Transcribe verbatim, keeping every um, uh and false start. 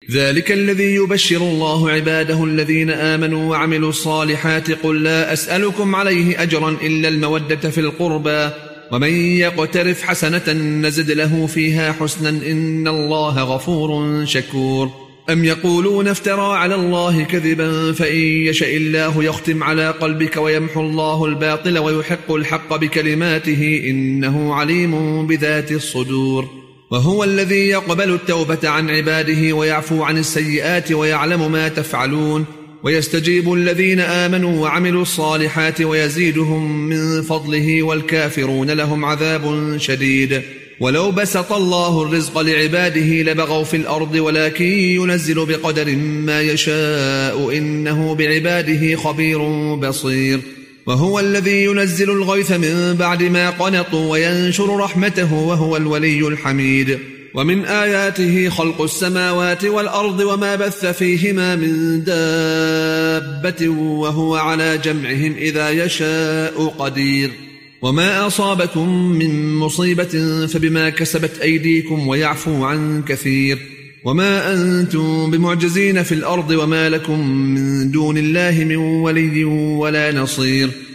ذلك الذي يبشر الله عباده الذين آمنوا وعملوا الصالحات قل لا أسألكم عليه أجرا إلا المودة في القربى ومن يقترف حسنة نزد له فيها حسنا إن الله غفور شكور أم يقولون افترى على الله كذبا فإن يشاء الله يختم على قلبك ويمحو الله الباطل ويحق الحق بكلماته إنه عليم بذات الصدور وهو الذي يقبل التوبة عن عباده ويعفو عن السيئات ويعلم ما تفعلون ويستجيب الذين آمنوا وعملوا الصالحات ويزيدهم من فضله والكافرون لهم عذاب شديد ولو بسط الله الرزق لعباده لبغوا في الأرض ولكن ينزل بقدر ما يشاء إنه بعباده خبير بصير وهو الذي ينزل الغيث من بعد ما قنطوا وينشر رحمته وهو الولي الحميد ومن آياته خلق السماوات والأرض وما بث فيهما من دابة وهو على جمعهم إذا يشاء قدير وما أصابكم من مصيبة فبما كسبت أيديكم ويعفو عن كثير وما أنتم بمعجزين في الأرض وما لكم من دون الله من ولي ولا نصير